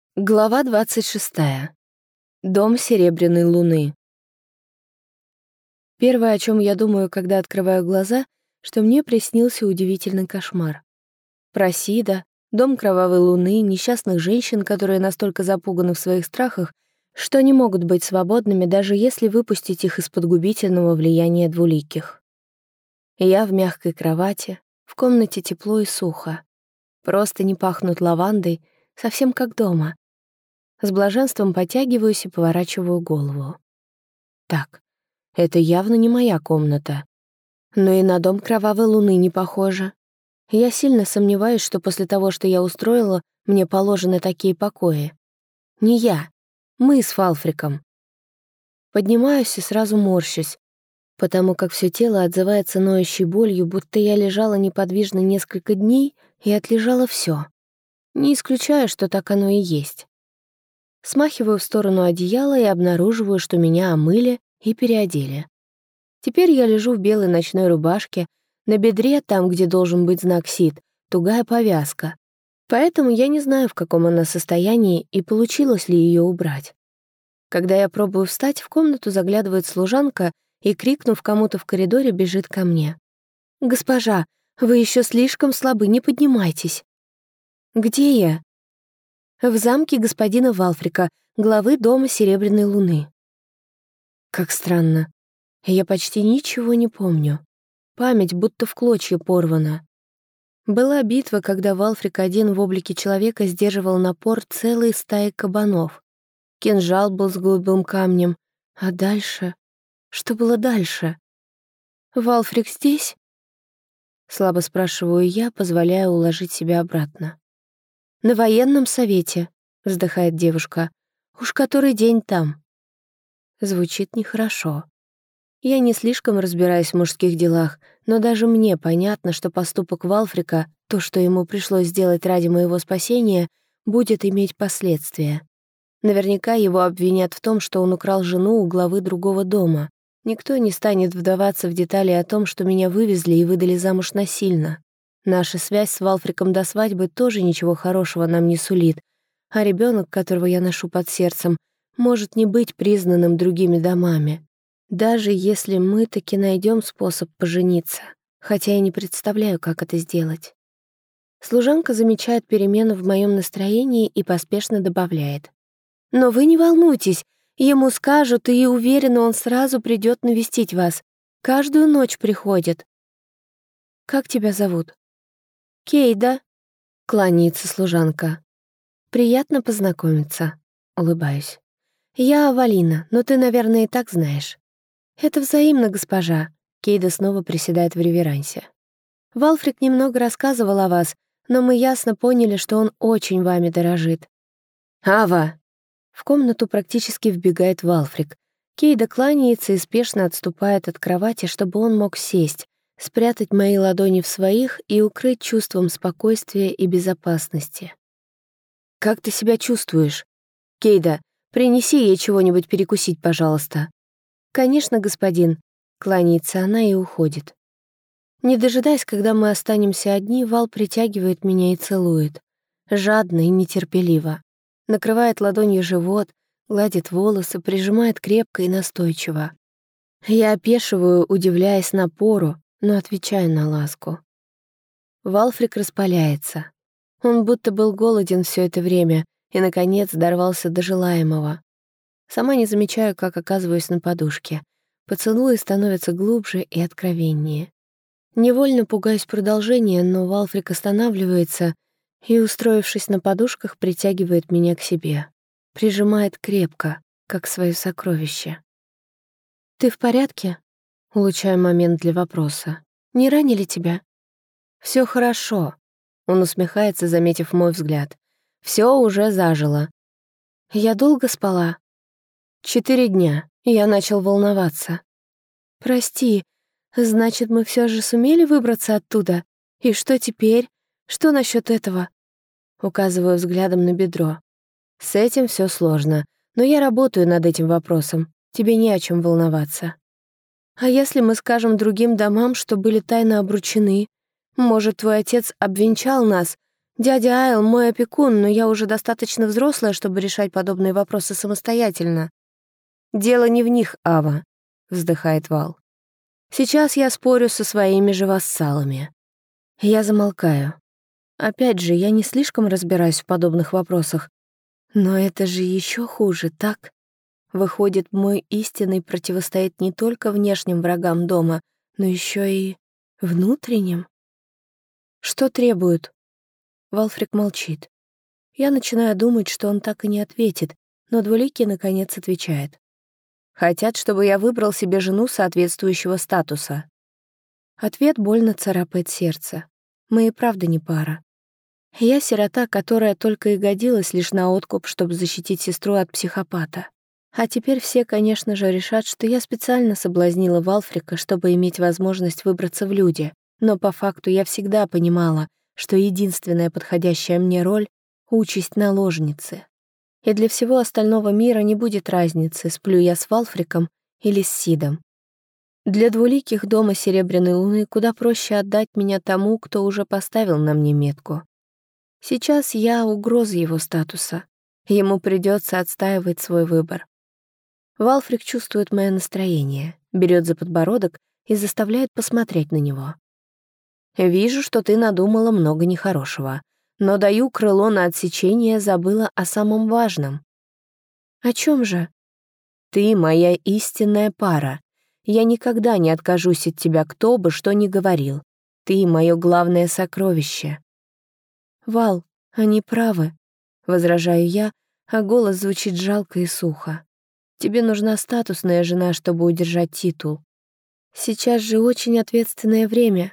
Глава 26. Дом Серебряной Луны. Первое, о чем я думаю, когда открываю глаза, что мне приснился удивительный кошмар. Про Сида, дом Кровавой Луны, несчастных женщин, которые настолько запуганы в своих страхах, что не могут быть свободными, даже если выпустить их из-под губительного влияния двуликих. Я в мягкой кровати, в комнате тепло и сухо. Просто не пахнут лавандой, совсем как дома. С блаженством потягиваюсь и поворачиваю голову. Так, это явно не моя комната. Но и на дом Кровавой Луны не похоже. Я сильно сомневаюсь, что после того, что я устроила, мне положены такие покои. Не я. Мы с Валфриком. Поднимаюсь и сразу морщусь, потому как все тело отзывается ноющей болью, будто я лежала неподвижно несколько дней и отлежала все. Не исключаю, что так оно и есть. Смахиваю в сторону одеяла и обнаруживаю, что меня омыли и переодели. Теперь я лежу в белой ночной рубашке, на бедре, там, где должен быть знак СИД, тугая повязка. Поэтому я не знаю, в каком она состоянии и получилось ли ее убрать. Когда я пробую встать, в комнату заглядывает служанка и, крикнув кому-то в коридоре, бежит ко мне. «Госпожа, вы еще слишком слабы, не поднимайтесь». «Где я?» «В замке господина Валфрика, главы дома Серебряной Луны». Как странно. Я почти ничего не помню. Память будто в клочья порвана. Была битва, когда Валфрик один в облике человека сдерживал напор целой стаи кабанов. Кинжал был с голубым камнем. А дальше? Что было дальше? «Валфрик здесь?» Слабо спрашиваю я, позволяя уложить себя обратно. «На военном совете», — вздыхает девушка. «Уж который день там». Звучит нехорошо. Я не слишком разбираюсь в мужских делах, но даже мне понятно, что поступок Валфрика, то, что ему пришлось сделать ради моего спасения, будет иметь последствия. Наверняка его обвинят в том, что он украл жену у главы другого дома. Никто не станет вдаваться в детали о том, что меня вывезли и выдали замуж насильно. Наша связь с Валфриком до свадьбы тоже ничего хорошего нам не сулит, а ребенок, которого я ношу под сердцем, может не быть признанным другими домами. Даже если мы таки найдем способ пожениться, хотя я не представляю, как это сделать. Служанка замечает перемену в моем настроении и поспешно добавляет. «Но вы не волнуйтесь, ему скажут, и, уверена, он сразу придет навестить вас. Каждую ночь приходит». «Как тебя зовут?» «Кейда», — кланяется служанка. «Приятно познакомиться», — улыбаюсь. «Я Авалина, но ты, наверное, и так знаешь». «Это взаимно, госпожа», — Кейда снова приседает в реверансе. «Валфрик немного рассказывал о вас, но мы ясно поняли, что он очень вами дорожит». «Ава!» В комнату практически вбегает Валфрик. Кейда кланяется и спешно отступает от кровати, чтобы он мог сесть, спрятать мои ладони в своих и укрыть чувством спокойствия и безопасности. «Как ты себя чувствуешь? Кейда, принеси ей чего-нибудь перекусить, пожалуйста». «Конечно, господин», — кланяется она и уходит. Не дожидаясь, когда мы останемся одни, Вал притягивает меня и целует. Жадно и нетерпеливо. Накрывает ладонью живот, гладит волосы, прижимает крепко и настойчиво. Я опешиваю, удивляясь напору, но отвечаю на ласку. Валфрик распаляется. Он будто был голоден все это время и, наконец, дорвался до желаемого. Сама не замечаю, как оказываюсь на подушке. Поцелуи становятся глубже и откровеннее. Невольно пугаюсь продолжения, но Валфрик останавливается и, устроившись на подушках, притягивает меня к себе. Прижимает крепко, как свое сокровище. «Ты в порядке?» — улучшаю момент для вопроса. «Не ранили тебя?» «Все хорошо», — он усмехается, заметив мой взгляд. «Все уже зажило». «Я долго спала?» 4 дня, и я начал волноваться. «Прости, значит, мы все же сумели выбраться оттуда? И что теперь? Что насчет этого?» Указываю взглядом на бедро. «С этим все сложно, но я работаю над этим вопросом. Тебе не о чем волноваться». «А если мы скажем другим домам, что были тайно обручены? Может, твой отец обвенчал нас? Дядя Айл мой опекун, но я уже достаточно взрослая, чтобы решать подобные вопросы самостоятельно. Дело не в них, Ава, вздыхает Вал. Сейчас я спорю со своими же вассалами. Я замолкаю. Опять же, я не слишком разбираюсь в подобных вопросах. Но это же еще хуже, так? Выходит, мой истинный противостоит не только внешним врагам дома, но еще и внутренним. Что требуют? Валфрик молчит. Я начинаю думать, что он так и не ответит, но Двуликий наконец отвечает. Хотят, чтобы я выбрал себе жену соответствующего статуса. Ответ больно царапает сердце. Мы и правда не пара. Я сирота, которая только и годилась лишь на откуп, чтобы защитить сестру от психопата. А теперь все, конечно же, решат, что я специально соблазнила Валфрика, чтобы иметь возможность выбраться в люди. Но по факту я всегда понимала, что единственная подходящая мне роль — участь наложницы. И для всего остального мира не будет разницы, сплю я с Валфриком или с Сидом. Для двуликих дома Серебряной Луны куда проще отдать меня тому, кто уже поставил на мне метку. Сейчас я угроза его статуса. Ему придется отстаивать свой выбор. Валфрик чувствует мое настроение, берет за подбородок и заставляет посмотреть на него. «Вижу, что ты надумала много нехорошего, но даю крыло на отсечение, забыла о самом важном». «О чем же?» «Ты моя истинная пара. Я никогда не откажусь от тебя, кто бы что ни говорил. Ты мое главное сокровище». «Вал, они правы», — возражаю я, а голос звучит жалко и сухо. «Тебе нужна статусная жена, чтобы удержать титул. Сейчас же очень ответственное время.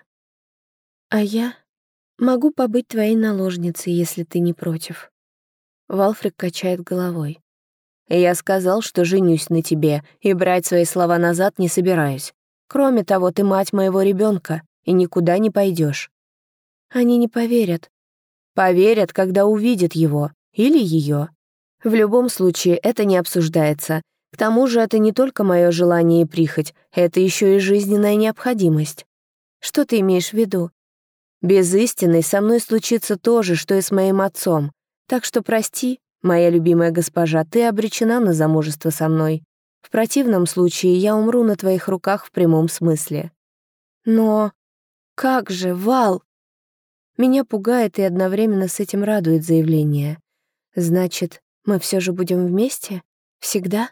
А я могу побыть твоей наложницей, если ты не против». Валфрик качает головой. «Я сказал, что женюсь на тебе, и брать свои слова назад не собираюсь. Кроме того, ты мать моего ребенка, и никуда не пойдешь». «Они не поверят». «Поверят, когда увидят его. Или ее. В любом случае, это не обсуждается. К тому же это не только мое желание и прихоть, это еще и жизненная необходимость». «Что ты имеешь в виду?» «Без истины со мной случится то же, что и с моим отцом. Так что прости, моя любимая госпожа, ты обречена на замужество со мной. В противном случае я умру на твоих руках в прямом смысле». «Но как же, Вал?» Меня пугает и одновременно с этим радует заявление. «Значит, мы все же будем вместе? Всегда?»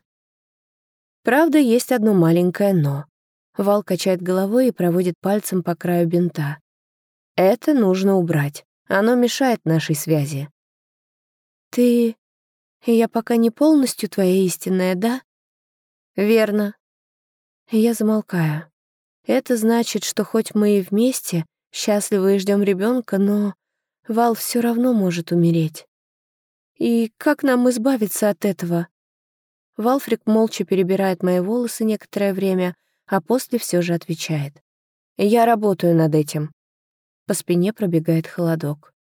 Правда, есть одно маленькое «но». Вал качает головой и проводит пальцем по краю бинта. «Это нужно убрать. Оно мешает нашей связи». «Ты... Я пока не полностью твоя истинная, да?» «Верно». Я замолкаю. Это значит, что хоть мы и вместе, счастливы и ждем ребенка, но Вал все равно может умереть. И как нам избавиться от этого? Валфрик молча перебирает мои волосы некоторое время, а после все же отвечает. «Я работаю над этим». По спине пробегает холодок.